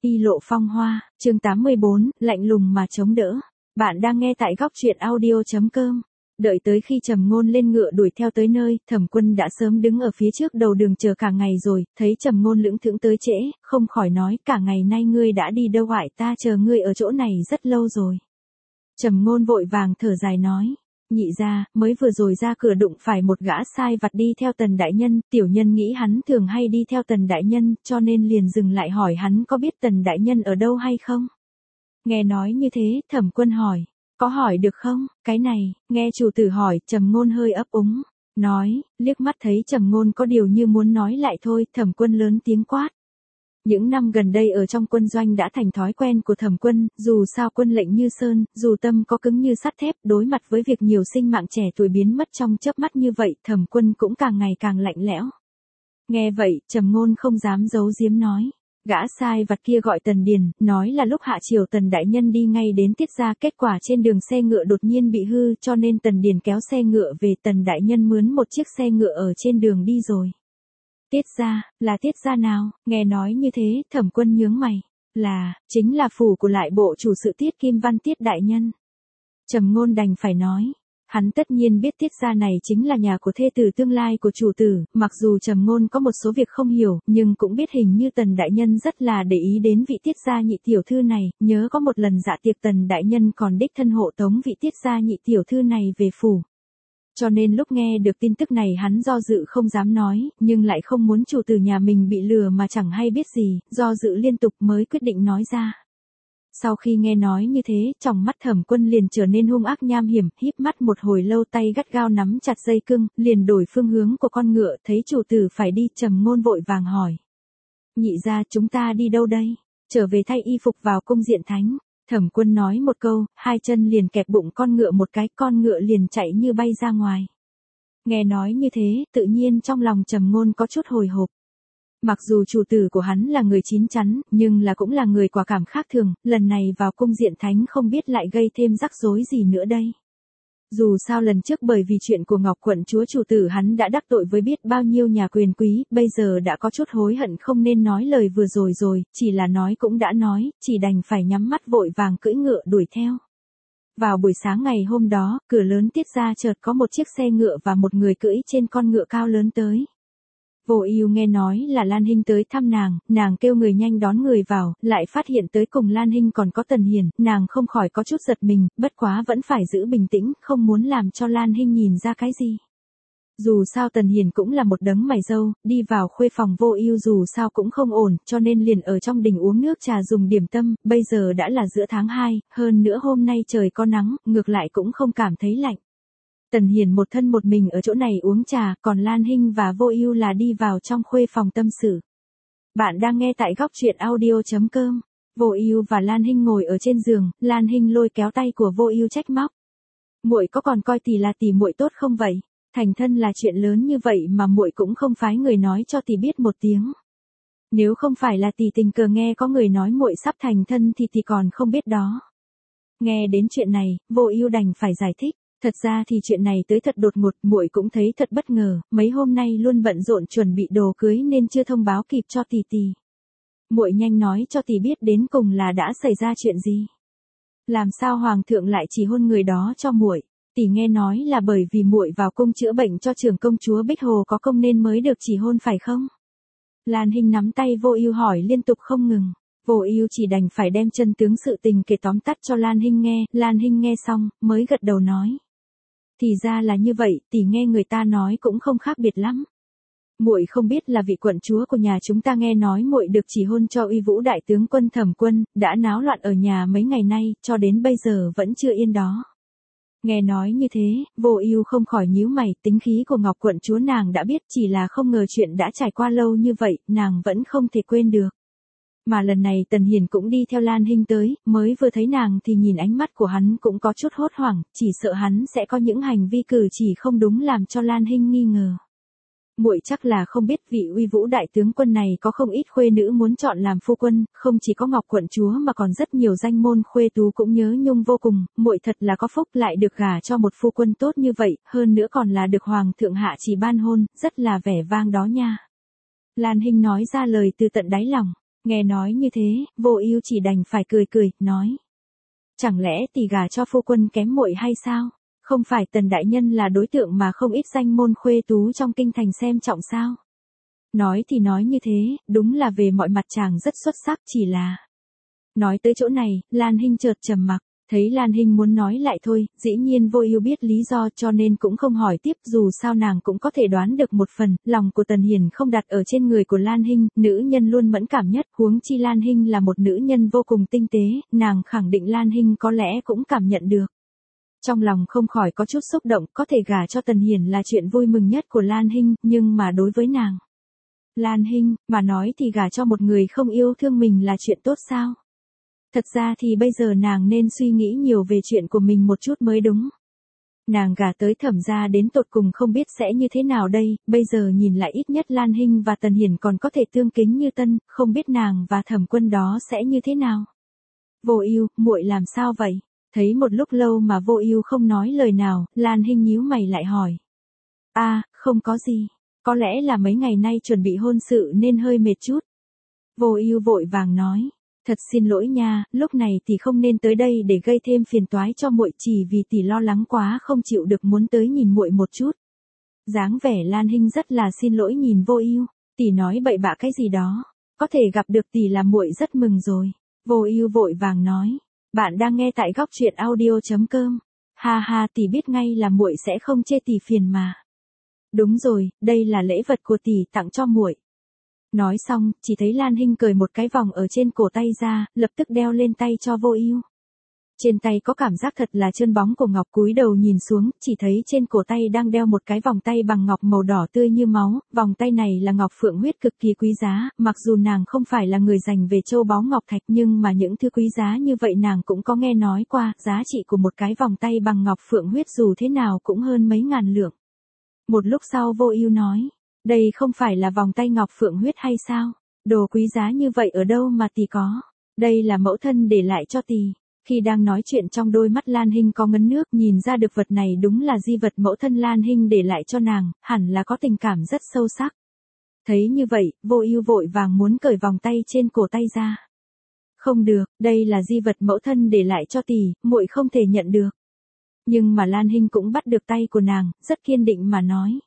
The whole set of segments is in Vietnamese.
Y lộ phong hoa, chương 84, lạnh lùng mà chống đỡ. Bạn đang nghe tại góc truyện audio.com. Đợi tới khi Trầm Ngôn lên ngựa đuổi theo tới nơi, Thẩm Quân đã sớm đứng ở phía trước đầu đường chờ cả ngày rồi, thấy Trầm Ngôn lững thững tới trễ, không khỏi nói cả ngày nay ngươi đã đi đâu hại, ta chờ ngươi ở chỗ này rất lâu rồi. Trầm Ngôn vội vàng thở dài nói. Nhị gia, mới vừa rồi ra cửa đụng phải một gã sai vặt đi theo Tần đại nhân, tiểu nhân nghĩ hắn thường hay đi theo Tần đại nhân, cho nên liền dừng lại hỏi hắn có biết Tần đại nhân ở đâu hay không. Nghe nói như thế, Thẩm Quân hỏi, có hỏi được không? Cái này, nghe chủ tử hỏi, Trầm Ngôn hơi ấp úng, nói, liếc mắt thấy Trầm Ngôn có điều như muốn nói lại thôi, Thẩm Quân lớn tiếng quát. Những năm gần đây ở trong quân doanh đã thành thói quen của Thẩm Quân, dù sao quân lệnh như sơn, dù tâm có cứng như sắt thép, đối mặt với việc nhiều sinh mạng trẻ tuổi biến mất trong chớp mắt như vậy, Thẩm Quân cũng càng ngày càng lạnh lẽo. Nghe vậy, Trầm Ngôn không dám giấu giếm nói. Gã sai vặt kia gọi Tần Điền, nói là lúc hạ triều Tần đại nhân đi ngay đến Tiết gia, kết quả trên đường xe ngựa đột nhiên bị hư, cho nên Tần Điền kéo xe ngựa về, Tần đại nhân mướn một chiếc xe ngựa ở trên đường đi rồi. Tiết gia, là Tiết gia nào? Nghe nói như thế, Thẩm Quân nhướng mày. Chính là phủ của lại bộ chủ sự Tiết Kim Văn Tiết đại nhân. Trầm Ngôn đành phải nói. Hắn tất nhiên biết Tiết gia này chính là nhà của thê tử tương lai của chủ tử, mặc dù Trầm Ngôn có một số việc không hiểu, nhưng cũng biết hình như Tần đại nhân rất là để ý đến vị Tiết gia nhị tiểu thư này, nhớ có một lần dạ tiệc Tần đại nhân còn đích thân hộ tống vị Tiết gia nhị tiểu thư này về phủ. Cho nên lúc nghe được tin tức này hắn do dự không dám nói, nhưng lại không muốn chủ tử nhà mình bị lừa mà chẳng hay biết gì, do dự liên tục mới quyết định nói ra. Sau khi nghe nói như thế, trong mắt Thẩm Quân liền trở nên hung ác nham hiểm, híp mắt một hồi lâu, tay gắt gao nắm chặt dây cương, liền đổi phương hướng của con ngựa, thấy chủ tử phải đi, Trầm Ngôn vội vàng hỏi. Nhị gia, chúng ta đi đâu đây? Trở về thay y phục vào cung diện thánh. Thẩm Quân nói một câu, hai chân liền kẹp bụng con ngựa một cái, con ngựa liền chạy như bay ra ngoài. Nghe nói như thế, tự nhiên trong lòng Trầm Ngôn có chút hồi hộp. Mặc dù chủ tử của hắn là người chín chắn, nhưng cũng là người quả cảm khác thường, lần này vào cung diện thánh không biết lại gây thêm rắc rối gì nữa đây. Dù sao lần trước bởi vì chuyện của Ngọc quận chúa chủ tử hắn đã đắc tội với biết bao nhiêu nhà quyền quý, bây giờ đã có chút hối hận không nên nói lời vừa rồi, chỉ là nói cũng đã nói, chỉ đành phải nhắm mắt vội vàng cưỡi ngựa đuổi theo. Vào buổi sáng ngày hôm đó, cửa lớn Tiết gia chợt có một chiếc xe ngựa và một người cưỡi trên con ngựa cao lớn tới. Vô Ưu nghe nói là Lan Hinh tới thăm nàng kêu người nhanh đón người vào, lại phát hiện tới cùng Lan Hinh còn có Tần Hiền, nàng không khỏi có chút giật mình, bất quá vẫn phải giữ bình tĩnh, không muốn làm cho Lan Hinh nhìn ra cái gì. Dù sao Tần Hiền cũng là một đấng mày râu, đi vào khuê phòng Vô Ưu dù sao cũng không ổn, cho nên liền ở trong đình uống nước trà dùng điểm tâm, bây giờ đã là giữa tháng 2, hơn nữa hôm nay trời có nắng, ngược lại cũng không cảm thấy lạnh. Tần Hiền một thân một mình ở chỗ này uống trà, còn Lan Hinh và Vô Ưu là đi vào trong khuê phòng tâm sự. Bạn đang nghe tại góc truyện audio.com. Vô Ưu và Lan Hinh ngồi ở trên giường, Lan Hinh lôi kéo tay của Vô Ưu trách móc. Muội có còn coi tỷ là tỷ muội tốt không vậy? Thành thân là chuyện lớn như vậy mà muội cũng không phái người nói cho tỷ biết một tiếng. Nếu không phải là tỷ tình cờ nghe có người nói muội sắp thành thân thì tỷ còn không biết đó. Nghe đến chuyện này, Vô Ưu đành phải giải thích. Thật ra thì chuyện này tới thật đột ngột, muội cũng thấy thật bất ngờ, mấy hôm nay luôn bận rộn chuẩn bị đồ cưới nên chưa thông báo kịp cho tỷ. Muội nhanh nói cho tỷ biết đến cùng là đã xảy ra chuyện gì. Làm sao hoàng thượng lại chỉ hôn người đó cho muội? Tỷ nghe nói là bởi vì muội vào cung chữa bệnh cho trưởng công chúa Bích Hồ có công nên mới được chỉ hôn phải không? Lan Hinh nắm tay Vô Ưu hỏi liên tục không ngừng. Vô Ưu chỉ đành phải đem chân tướng sự tình kể tóm tắt cho Lan Hinh nghe, Lan Hinh nghe xong mới gật đầu nói. Thì ra là như vậy, tỷ nghe người ta nói cũng không khác biệt lắm. Muội không biết là vị quận chúa của nhà chúng ta nghe nói muội được chỉ hôn cho Uy Vũ đại tướng quân Thẩm Quân, đã náo loạn ở nhà mấy ngày nay, cho đến bây giờ vẫn chưa yên đó. Nghe nói như thế, Vô Ưu không khỏi nhíu mày, tính khí của Ngọc quận chúa nàng đã biết, chỉ là không ngờ chuyện đã trải qua lâu như vậy, nàng vẫn không thể quên được. Mà lần này Tần Hiền cũng đi theo Lan Hinh tới, mới vừa thấy nàng thì nhìn ánh mắt của hắn cũng có chút hốt hoảng, chỉ sợ hắn sẽ có những hành vi cử chỉ không đúng làm cho Lan Hinh nghi ngờ. Muội chắc là không biết vị Uy Vũ đại tướng quân này có không ít khuê nữ muốn chọn làm phu quân, không chỉ có Ngọc quận chúa mà còn rất nhiều danh môn khuê tú cũng nhớ nhung vô cùng, muội thật là có phúc lại được gả cho một phu quân tốt như vậy, hơn nữa còn là được hoàng thượng hạ chỉ ban hôn, rất là vẻ vang đó nha. Lan Hinh nói ra lời từ tận đáy lòng. Nghe nói như thế, Vô Ưu chỉ đành phải cười cười, nói. Chẳng lẽ tỷ gả cho phu quân kém muội hay sao? Không phải Tần đại nhân là đối tượng mà không ít danh môn khuê tú trong kinh thành xem trọng sao? Nói thì nói như thế, đúng là về mọi mặt chàng rất xuất sắc, chỉ là. Nói tới chỗ này, Lan Hinh chợt trầm mặc, thấy Lan Hinh muốn nói lại thôi, dĩ nhiên Vô Ưu biết lý do cho nên cũng không hỏi tiếp, dù sao nàng cũng có thể đoán được một phần, lòng của Tần Hiền không đặt ở trên người của Lan Hinh, nữ nhân luôn mẫn cảm nhất, huống chi Lan Hinh là một nữ nhân vô cùng tinh tế, nàng khẳng định Lan Hinh có lẽ cũng cảm nhận được. Trong lòng không khỏi có chút xúc động, có thể gả cho Tần Hiền là chuyện vui mừng nhất của Lan Hinh, nhưng mà đối với nàng, Lan Hinh, mà nói thì gả cho một người không yêu thương mình là chuyện tốt sao? Thật ra thì bây giờ nàng nên suy nghĩ nhiều về chuyện của mình một chút mới đúng. Nàng gả tới Thẩm gia đến tột cùng không biết sẽ như thế nào đây, bây giờ nhìn lại ít nhất Lan Hinh và Tần Hiển còn có thể tương kính như tân, không biết nàng và Thẩm Quân đó sẽ như thế nào. Vô Ưu, muội làm sao vậy? Thấy một lúc lâu mà Vô Ưu không nói lời nào, Lan Hinh nhíu mày lại hỏi. Không có gì. Có lẽ là mấy ngày nay chuẩn bị hôn sự nên hơi mệt chút. Vô Ưu vội vàng nói. Thật xin lỗi nha, lúc này tỷ không nên tới đây để gây thêm phiền toái cho muội, chỉ vì tỷ lo lắng quá không chịu được muốn tới nhìn muội một chút. Dáng vẻ Lan Hinh rất là xin lỗi nhìn Vô Ưu, tỷ nói bậy bạ cái gì đó, có thể gặp được tỷ là muội rất mừng rồi. Vô Ưu vội vàng nói, bạn đang nghe tại goctruyện.audio.com. Ha ha, tỷ biết ngay là muội sẽ không chê tỷ phiền mà. Đúng rồi, đây là lễ vật của tỷ tặng cho muội. Nói xong, chỉ thấy Lan Hinh cởi một cái vòng ở trên cổ tay ra, lập tức đeo lên tay cho Vô Ưu. Trên tay có cảm giác thật là trơn bóng của ngọc, cúi đầu nhìn xuống, chỉ thấy trên cổ tay đang đeo một cái vòng tay bằng ngọc màu đỏ tươi như máu, vòng tay này là ngọc phượng huyết cực kỳ quý giá, mặc dù nàng không phải là người dành về châu báu ngọc thạch nhưng mà những thứ quý giá như vậy nàng cũng có nghe nói qua, giá trị của một cái vòng tay bằng ngọc phượng huyết dù thế nào cũng hơn mấy ngàn lượng. Một lúc sau Vô Ưu nói, đây không phải là vòng tay ngọc phượng huyết hay sao? Đồ quý giá như vậy ở đâu mà tỷ có? Đây là mẫu thân để lại cho tỷ. Khi đang nói chuyện trong đôi mắt Lan Hinh có ngấn nước, nhìn ra được vật này đúng là di vật mẫu thân Lan Hinh để lại cho nàng, hẳn là có tình cảm rất sâu sắc. Thấy như vậy, Vô Ưu vội vàng muốn cởi vòng tay trên cổ tay ra. Không được, đây là di vật mẫu thân để lại cho tỷ, muội không thể nhận được. Nhưng mà Lan Hinh cũng bắt được tay của nàng, rất kiên định mà nói.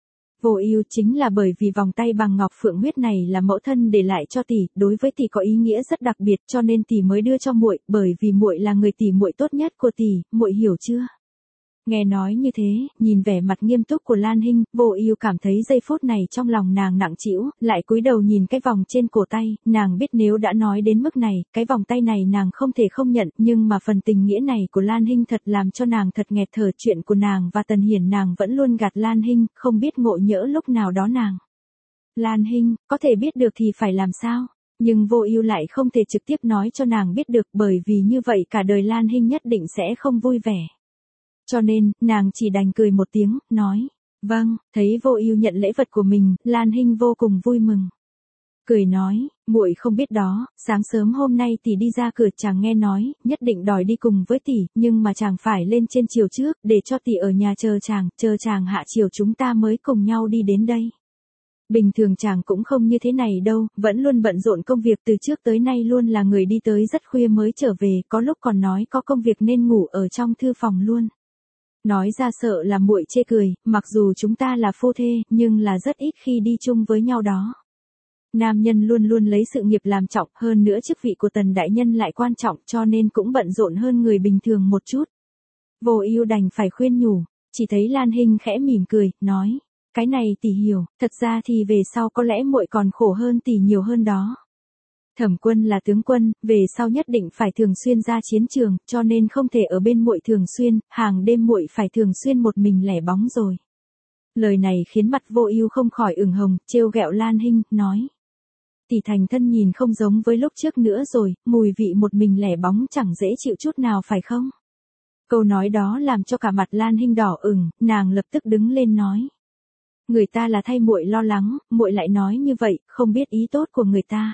Vô Ưu, chính là bởi vì vòng tay bằng ngọc phượng huyết này là mẫu thân để lại cho tỷ, đối với tỷ có ý nghĩa rất đặc biệt, cho nên tỷ mới đưa cho muội, bởi vì muội là người tỷ muội tốt nhất của tỷ, muội hiểu chưa? Nghe nói như thế, nhìn vẻ mặt nghiêm túc của Lan Hinh, Vô Ưu cảm thấy giây phút này trong lòng nàng nặng trĩu, lại cúi đầu nhìn cái vòng trên cổ tay, nàng biết nếu đã nói đến mức này, cái vòng tay này nàng không thể không nhận, nhưng mà phần tình nghĩa này của Lan Hinh thật làm cho nàng thật nghẹt thở, chuyện của nàng và Tần Hiển nàng vẫn luôn gạt Lan Hinh, không biết ngộ nhỡ lúc nào đó nàng. Lan Hinh, có thể biết được thì phải làm sao? Nhưng Vô Ưu lại không thể trực tiếp nói cho nàng biết được, bởi vì như vậy cả đời Lan Hinh nhất định sẽ không vui vẻ. Cho nên, nàng chỉ đành cười một tiếng, nói, vâng, thấy Vô Ưu nhận lễ vật của mình, Lan Hinh vô cùng vui mừng. Cười nói, muội không biết đó, sáng sớm hôm nay tỷ đi ra cửa chàng nghe nói, nhất định đòi đi cùng với tỷ, nhưng mà chàng phải lên trên chiều trước, để cho tỷ ở nhà chờ chàng hạ chiều chúng ta mới cùng nhau đi đến đây. Bình thường chàng cũng không như thế này đâu, vẫn luôn bận rộn công việc từ trước tới nay luôn là người đi tới rất khuya mới trở về, có lúc còn nói có công việc nên ngủ ở trong thư phòng luôn. Nói ra sợ là muội chê cười, mặc dù chúng ta là phu thê, nhưng là rất ít khi đi chung với nhau đó. Nam nhân luôn luôn lấy sự nghiệp làm trọng, hơn nữa chức vị của Tần đại nhân lại quan trọng, cho nên cũng bận rộn hơn người bình thường một chút. Vô Ưu đành phải khuyên nhủ, chỉ thấy Lan Hinh khẽ mỉm cười, nói, cái này tỷ hiểu, thật ra thì về sau có lẽ muội còn khổ hơn tỷ nhiều hơn đó. Thẩm Quân là tướng quân, về sau nhất định phải thường xuyên ra chiến trường, cho nên không thể ở bên muội thường xuyên, hàng đêm muội phải thường xuyên một mình lẻ bóng rồi. Lời này khiến mặt Vô Ưu không khỏi ửng hồng, trêu ghẹo Lan Hinh, nói: "Tỷ thành thân nhìn không giống với lúc trước nữa rồi, mùi vị một mình lẻ bóng chẳng dễ chịu chút nào phải không?" Câu nói đó làm cho cả mặt Lan Hinh đỏ ửng, nàng lập tức đứng lên nói: "Người ta là thay muội lo lắng, muội lại nói như vậy, không biết ý tốt của người ta."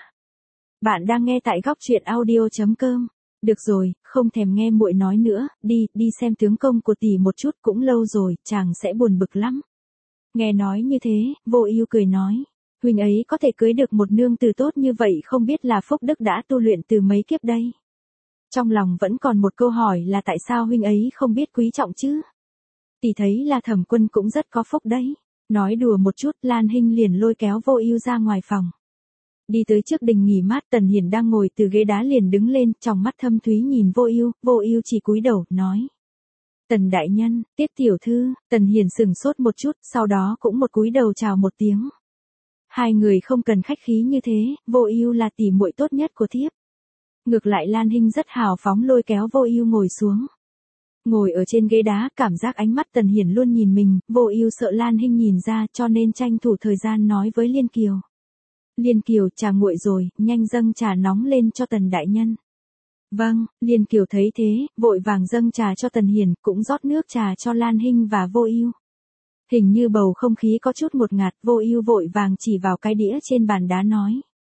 Bạn đang nghe tại goctruyện.audio.com. Được rồi, không thèm nghe muội nói nữa, đi xem tướng công của tỷ một chút, cũng lâu rồi, chàng sẽ buồn bực lắm. Nghe nói như thế, Vô Ưu cười nói: Huynh ấy có thể cưới được một nương tử tốt như vậy không biết là phúc đức đã tu luyện từ mấy kiếp đây. Trong lòng vẫn còn một câu hỏi là tại sao huynh ấy không biết quý trọng chứ? Tỷ thấy là Thẩm Quân cũng rất có phúc đấy. Nói đùa một chút, Lan Hinh liền lôi kéo Vô Ưu ra ngoài phòng. Đi tới trước đình nghỉ mát, Tần Hiển đang ngồi từ ghế đá liền đứng lên, tròng mắt thâm thúy nhìn Vô Ưu chỉ cúi đầu, nói. Tần đại nhân, Tiết tiểu thư. Tần Hiển sững sốt một chút, sau đó cũng một cúi đầu chào một tiếng. Hai người không cần khách khí như thế, Vô Ưu là tỷ muội tốt nhất của thiếp. Ngược lại Lan Hinh rất hào phóng lôi kéo Vô Ưu ngồi xuống. Ngồi ở trên ghế đá, cảm giác ánh mắt Tần Hiển luôn nhìn mình, Vô Ưu sợ Lan Hinh nhìn ra cho nên tranh thủ thời gian nói với Liên Kiều. Liên Kiều, trà nguội rồi, nhanh dâng trà nóng lên cho Tần đại nhân. Vâng, Liên Kiều thấy thế, vội vàng dâng trà cho Tần Hiển, cũng rót nước trà cho Lan Hinh và Vô Ưu. Hình như bầu không khí có chút ngột ngạt, Vô Ưu vội vàng chỉ vào cái đĩa trên bàn đá nói.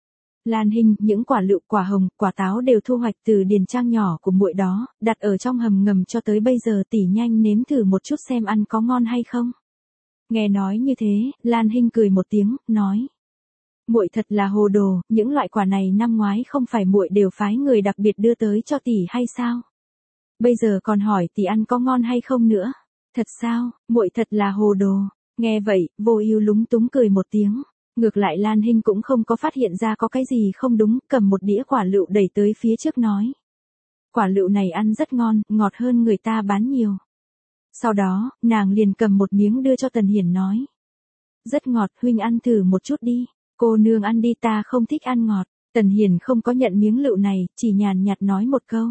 Lan Hinh, những quả lựu, quả hồng, quả táo đều thu hoạch từ điền trang nhỏ của muội đó, đặt ở trong hầm ngầm cho tới bây giờ, tỷ nhanh nếm thử một chút xem ăn có ngon hay không. Nghe nói như thế, Lan Hinh cười một tiếng, nói. Muội thật là hồ đồ, những loại quả này năm ngoái không phải muội đều phái người đặc biệt đưa tới cho tỷ hay sao? Bây giờ còn hỏi tỷ ăn có ngon hay không nữa? Thật sao, muội thật là hồ đồ. Nghe vậy, Vô Ưu lúng túng cười một tiếng. Ngược lại Lan Hinh cũng không có phát hiện ra có cái gì không đúng, cầm một đĩa quả lựu đẩy tới phía trước nói. Quả lựu này ăn rất ngon, ngọt hơn người ta bán nhiều. Sau đó, nàng liền cầm một miếng đưa cho Tần Hiển nói. Rất ngọt, huynh ăn thử một chút đi. Cô nương ăn đi, ta không thích ăn ngọt. Tần Hiển không có nhận miếng lựu này, chỉ nhàn nhạt nói một câu.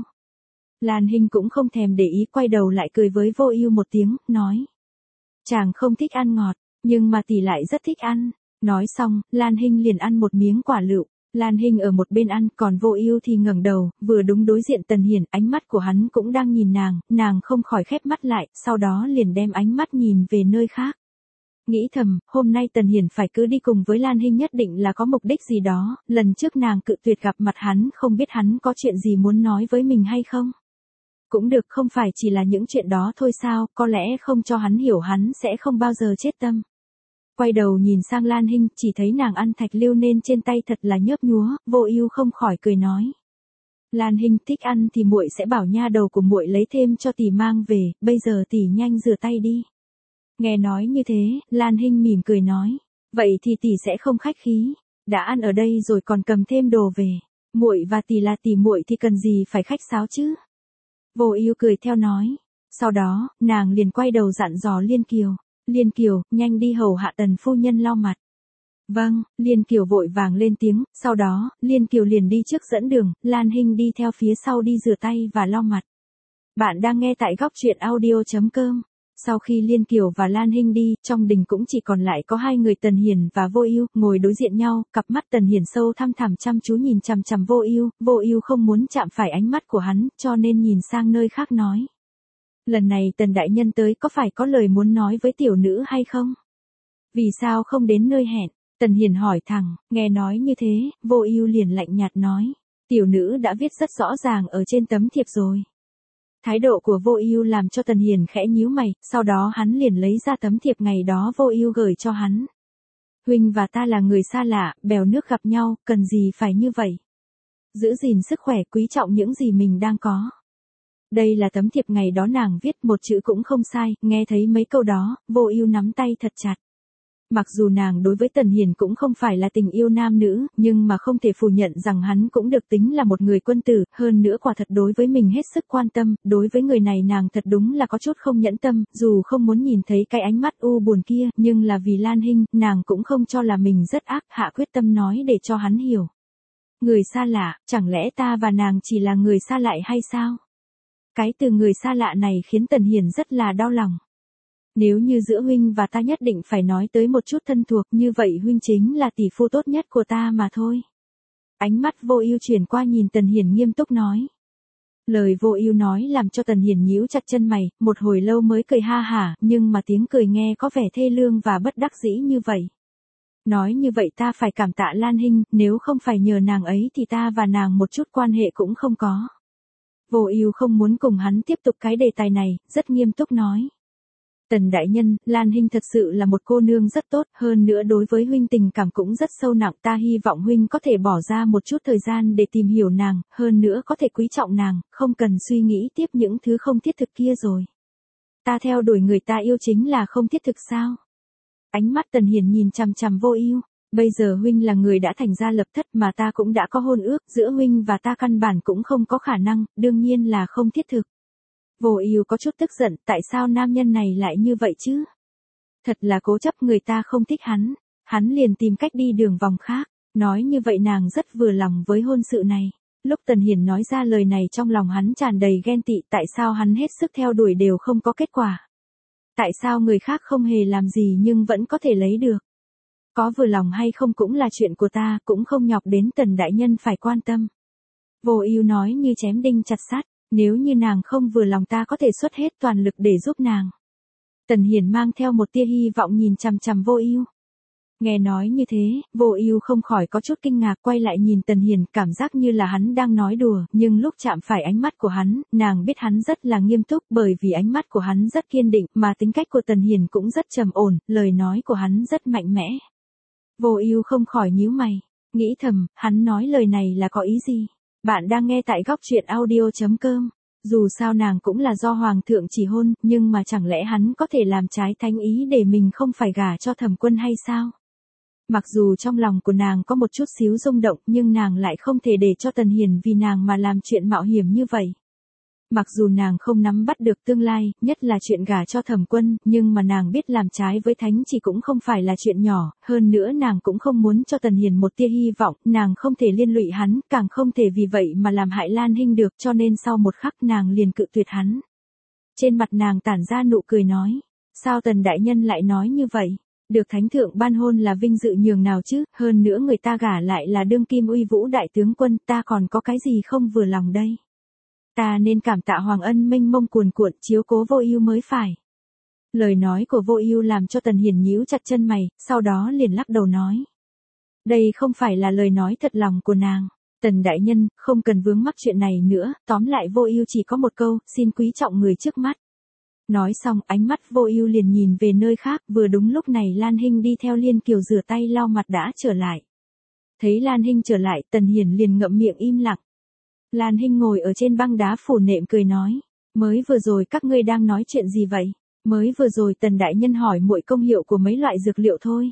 Lan Hinh cũng không thèm để ý, quay đầu lại cười với Vô Ưu một tiếng, nói. Chàng không thích ăn ngọt, nhưng mà tỷ lại rất thích ăn. Nói xong, Lan Hinh liền ăn một miếng quả lựu. Lan Hinh ở một bên ăn, còn Vô Ưu thì ngẩng đầu, vừa đúng đối diện Tần Hiển, ánh mắt của hắn cũng đang nhìn nàng không khỏi khép mắt lại, sau đó liền đem ánh mắt nhìn về nơi khác. Nghĩ thầm, hôm nay Tần Hiển phải cứ đi cùng với Lan Hinh nhất định là có mục đích gì đó, lần trước nàng cự tuyệt gặp mặt hắn, không biết hắn có chuyện gì muốn nói với mình hay không. Cũng được, không phải chỉ là những chuyện đó thôi sao, có lẽ không cho hắn hiểu hắn sẽ không bao giờ chết tâm. Quay đầu nhìn sang Lan Hinh, chỉ thấy nàng ăn thạch liêu nên trên tay thật là nhớp nhúa, Vô Ưu không khỏi cười nói. Lan Hinh, thích ăn thì muội sẽ bảo nha đầu của muội lấy thêm cho tỷ mang về, bây giờ tỷ nhanh rửa tay đi. Nghe nói như thế, Lan Hinh mỉm cười nói, vậy thì tỷ sẽ không khách khí, đã ăn ở đây rồi còn cầm thêm đồ về, muội và tỷ là tỷ muội thì cần gì phải khách sáo chứ. Vô Ưu cười theo nói, sau đó, nàng liền quay đầu dặn dò Liên Kiều. Liên Kiều, nhanh đi hầu hạ Tần phu nhân lau mặt. Vâng, Liên Kiều vội vàng lên tiếng, sau đó, Liên Kiều liền đi trước dẫn đường, Lan Hinh đi theo phía sau đi rửa tay và lau mặt. Bạn đang nghe tại góc truyện audio.com. Sau khi Liên Kiều và Lan Hinh đi, trong đình cũng chỉ còn lại có hai người Tần Hiển và Vô Ưu, ngồi đối diện nhau, cặp mắt Tần Hiển sâu thăm thẳm chăm chú nhìn chằm chằm Vô Ưu không muốn chạm phải ánh mắt của hắn, cho nên nhìn sang nơi khác nói. Lần này Tần đại nhân tới có phải có lời muốn nói với tiểu nữ hay không? Vì sao không đến nơi hẹn? Tần Hiển hỏi thẳng, nghe nói như thế, Vô Ưu liền lạnh nhạt nói. Tiểu nữ đã viết rất rõ ràng ở trên tấm thiệp rồi. Thái độ của Vô Ưu làm cho Tần Hiển khẽ nhíu mày, sau đó hắn liền lấy ra tấm thiệp ngày đó Vô Ưu gửi cho hắn. Huynh và ta là người xa lạ, bèo nước gặp nhau, cần gì phải như vậy? Giữ gìn sức khỏe, quý trọng những gì mình đang có. Đây là tấm thiệp ngày đó nàng viết, một chữ cũng không sai, nghe thấy mấy câu đó, Vô Ưu nắm tay thật chặt. Mặc dù nàng đối với Tần Hiển cũng không phải là tình yêu nam nữ, nhưng mà không thể phủ nhận rằng hắn cũng được tính là một người quân tử, hơn nữa quả thật đối với mình hết sức quan tâm, đối với người này nàng thật đúng là có chút không nhẫn tâm, dù không muốn nhìn thấy cái ánh mắt u buồn kia, nhưng là vì Lan Hinh, nàng cũng không cho là mình rất ác, hạ quyết tâm nói để cho hắn hiểu. Người xa lạ, chẳng lẽ ta và nàng chỉ là người xa lạ hay sao? Cái từ người xa lạ này khiến Tần Hiển rất là đau lòng. Nếu như giữa huynh và ta nhất định phải nói tới một chút thân thuộc, như vậy huynh chính là tỷ phu tốt nhất của ta mà thôi. Ánh mắt Vô Ưu chuyển qua nhìn Tần Hiển nghiêm túc nói. Lời Vô Ưu nói làm cho Tần Hiển nhíu chặt chân mày, một hồi lâu mới cười ha hả, nhưng mà tiếng cười nghe có vẻ thê lương và bất đắc dĩ như vậy. Nói như vậy ta phải cảm tạ Lan Hinh, nếu không phải nhờ nàng ấy thì ta và nàng một chút quan hệ cũng không có. Vô Ưu không muốn cùng hắn tiếp tục cái đề tài này, rất nghiêm túc nói. Tần đại nhân, Lan Hinh thật sự là một cô nương rất tốt, hơn nữa đối với huynh tình cảm cũng rất sâu nặng, ta hy vọng huynh có thể bỏ ra một chút thời gian để tìm hiểu nàng, hơn nữa có thể quý trọng nàng, không cần suy nghĩ tiếp những thứ không thiết thực kia rồi. Ta theo đuổi người ta yêu chính là không thiết thực sao? Ánh mắt Tần Hiền nhìn chằm chằm Vô Ưu. Bây giờ huynh là người đã thành gia lập thất mà ta cũng đã có hôn ước, giữa huynh và ta căn bản cũng không có khả năng, đương nhiên là không thiết thực. Vô Ưu có chút tức giận, tại sao nam nhân này lại như vậy chứ? Thật là cố chấp, người ta không thích hắn liền tìm cách đi đường vòng khác, nói như vậy nàng rất vừa lòng với hôn sự này. Lúc Tần Hiền nói ra lời này trong lòng hắn tràn đầy ghen tị, tại sao hắn hết sức theo đuổi đều không có kết quả? Tại sao người khác không hề làm gì nhưng vẫn có thể lấy được? Có vừa lòng hay không cũng là chuyện của ta, cũng không nhọc đến Tần đại nhân phải quan tâm. Vô Ưu nói như chém đinh chặt sắt, nếu như nàng không vừa lòng ta có thể xuất hết toàn lực để giúp nàng. Tần Hiền mang theo một tia hy vọng nhìn chằm chằm Vô Ưu. Nghe nói như thế, Vô Ưu không khỏi có chút kinh ngạc, quay lại nhìn Tần Hiền, cảm giác như là hắn đang nói đùa, nhưng lúc chạm phải ánh mắt của hắn, nàng biết hắn rất là nghiêm túc, bởi vì ánh mắt của hắn rất kiên định, mà tính cách của Tần Hiền cũng rất trầm ổn, lời nói của hắn rất mạnh mẽ. Vô Ưu không khỏi nhíu mày, nghĩ thầm, hắn nói lời này là có ý gì? Bạn đang nghe tại góc truyện audio.com. Dù sao nàng cũng là do hoàng thượng chỉ hôn, nhưng mà chẳng lẽ hắn có thể làm trái thánh ý để mình không phải gả cho Thẩm Quân hay sao? Mặc dù trong lòng của nàng có một chút xíu rung động, nhưng nàng lại không thể để cho Tần Hiền vì nàng mà làm chuyện mạo hiểm như vậy. Mặc dù nàng không nắm bắt được tương lai, nhất là chuyện gả cho Thẩm Quân, nhưng mà nàng biết làm trái với thánh chỉ cũng không phải là chuyện nhỏ, hơn nữa nàng cũng không muốn cho Tần Hiền một tia hy vọng, nàng không thể liên lụy hắn, càng không thể vì vậy mà làm hại Lan Hinh được, cho nên sau một khắc nàng liền cự tuyệt hắn. Trên mặt nàng tản ra nụ cười nói, sao Tần đại nhân lại nói như vậy? Được thánh thượng ban hôn là vinh dự nhường nào chứ, hơn nữa người ta gả lại là đương kim uy vũ đại tướng quân, ta còn có cái gì không vừa lòng đây? Ta nên cảm tạ hoàng ân mênh mông cuồn cuộn chiếu cố Vô Ưu mới phải. Lời nói của Vô Ưu làm cho Tần Hiền nhíu chặt chân mày, sau đó liền lắc đầu nói. Đây không phải là lời nói thật lòng của nàng. Tần đại nhân, không cần vướng mắc chuyện này nữa, tóm lại Vô Ưu chỉ có một câu, xin quý trọng người trước mắt. Nói xong, ánh mắt Vô Ưu liền nhìn về nơi khác, vừa đúng lúc này Lan Hinh đi theo Liên Kiều rửa tay lau mặt đã trở lại. Thấy Lan Hinh trở lại, Tần Hiền liền ngậm miệng im lặng. Lan Hinh ngồi ở trên băng đá phủ nệm cười nói, mới vừa rồi các ngươi đang nói chuyện gì vậy? Mới vừa rồi Tần đại nhân hỏi muội công hiệu của mấy loại dược liệu thôi.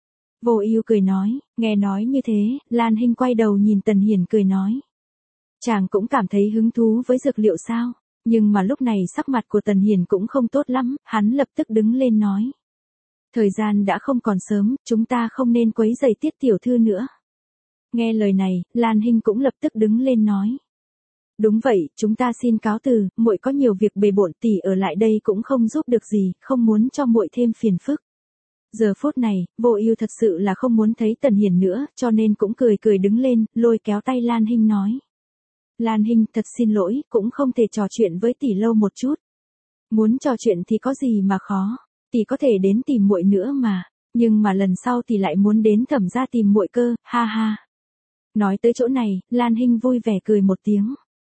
Vô Ưu cười nói, nghe nói như thế, Lan Hinh quay đầu nhìn Tần Hiền cười nói. Chàng cũng cảm thấy hứng thú với dược liệu sao? Nhưng mà lúc này sắc mặt của Tần Hiền cũng không tốt lắm, hắn lập tức đứng lên nói. Thời gian đã không còn sớm, chúng ta không nên quấy rầy Tiết tiểu thư nữa. Nghe lời này, Lan Hinh cũng lập tức đứng lên nói. Đúng vậy, chúng ta xin cáo từ, muội có nhiều việc bề bộn, tỷ ở lại đây cũng không giúp được gì, không muốn cho muội thêm phiền phức. Giờ phút này, Vô Ưu thật sự là không muốn thấy Tần Hiền nữa, cho nên cũng cười cười đứng lên, lôi kéo tay Lan Hinh nói. Lan Hinh, thật xin lỗi, cũng không thể trò chuyện với tỷ lâu một chút. Muốn trò chuyện thì có gì mà khó, tỷ có thể đến tìm muội nữa mà, nhưng mà lần sau tỷ lại muốn đến Thẩm gia tìm muội cơ, ha ha. Nói tới chỗ này, Lan Hinh vui vẻ cười một tiếng.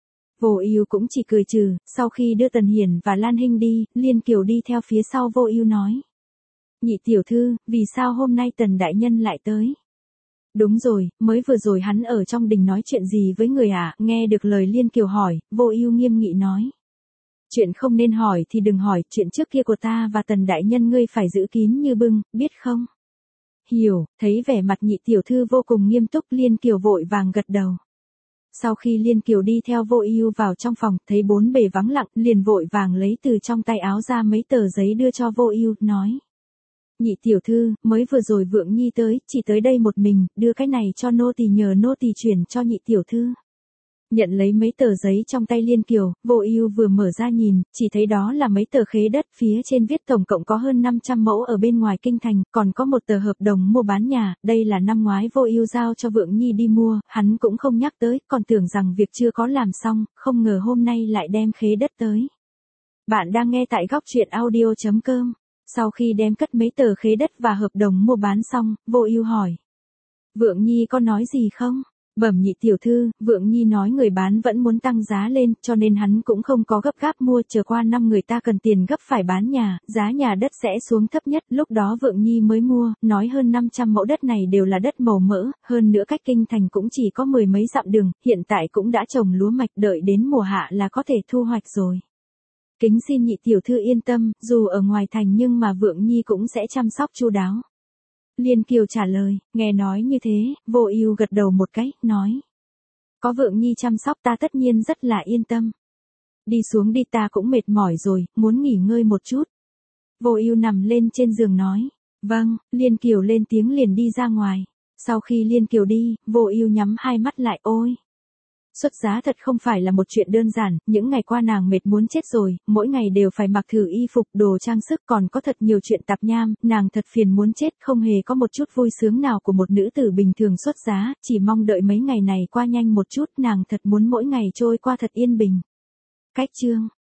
Vô Ưu cũng chỉ cười trừ, sau khi đưa Tần Hiền và Lan Hinh đi, Liên Kiều đi theo phía sau Vô Ưu nói. Nhị tiểu thư, vì sao hôm nay Tần đại nhân lại tới? Đúng rồi, mới vừa rồi hắn ở trong đình nói chuyện gì với người à? Nghe được lời Liên Kiều hỏi, Vô Ưu nghiêm nghị nói. Chuyện không nên hỏi thì đừng hỏi, chuyện trước kia của ta và Tần đại nhân ngươi phải giữ kín như bưng, biết không? Hiểu, thấy vẻ mặt nhị tiểu thư vô cùng nghiêm túc, Liên Kiều vội vàng gật đầu. Sau khi Liên Kiều đi theo Vô Ưu vào trong phòng, thấy bốn bề vắng lặng, liền vội vàng lấy từ trong tay áo ra mấy tờ giấy đưa cho Vô Ưu, nói. Nhị tiểu thư, mới vừa rồi Vượng Nhi tới, chỉ tới đây một mình, đưa cái này cho nô tỳ nhờ nô tỳ chuyển cho nhị tiểu thư. Nhận lấy mấy tờ giấy trong tay Liên Kiều, Vô Ưu vừa mở ra nhìn, chỉ thấy đó là mấy tờ khế đất, phía trên viết tổng cộng có hơn 500 mẫu ở bên ngoài kinh thành, còn có một tờ hợp đồng mua bán nhà, đây là năm ngoái Vô Ưu giao cho Vượng Nhi đi mua, hắn cũng không nhắc tới, còn tưởng rằng việc chưa có làm xong, không ngờ hôm nay lại đem khế đất tới. Bạn đang nghe tại góc truyện audio.com. Sau khi đem cất mấy tờ khế đất và hợp đồng mua bán xong, Vô Ưu hỏi. Vượng Nhi có nói gì không? Bẩm nhị tiểu thư, Vượng Nhi nói người bán vẫn muốn tăng giá lên, cho nên hắn cũng không có gấp gáp mua, chờ qua năm người ta cần tiền gấp phải bán nhà, giá nhà đất sẽ xuống thấp nhất, lúc đó Vượng Nhi mới mua, nói hơn 500 mẫu đất này đều là đất màu mỡ, hơn nữa cách kinh thành cũng chỉ có 10 mấy dặm đường, hiện tại cũng đã trồng lúa mạch, đợi đến mùa hạ là có thể thu hoạch rồi. Kính xin nhị tiểu thư yên tâm, dù ở ngoài thành nhưng mà Vượng Nhi cũng sẽ chăm sóc chu đáo. Liên Kiều trả lời, nghe nói như thế, Vô Ưu gật đầu một cái, nói. Có Vượng Nhi chăm sóc ta tất nhiên rất là yên tâm. Đi xuống đi, ta cũng mệt mỏi rồi, muốn nghỉ ngơi một chút. Vô Ưu nằm lên trên giường nói. Vâng, Liên Kiều lên tiếng liền đi ra ngoài. Sau khi Liên Kiều đi, Vô Ưu nhắm hai mắt lại, ôi. Xuất giá thật không phải là một chuyện đơn giản, những ngày qua nàng mệt muốn chết rồi, mỗi ngày đều phải mặc thử y phục, đồ trang sức, còn có thật nhiều chuyện tạp nham, nàng thật phiền muốn chết, không hề có một chút vui sướng nào của một nữ tử bình thường xuất giá, chỉ mong đợi mấy ngày này qua nhanh một chút, nàng thật muốn mỗi ngày trôi qua thật yên bình. Cách chương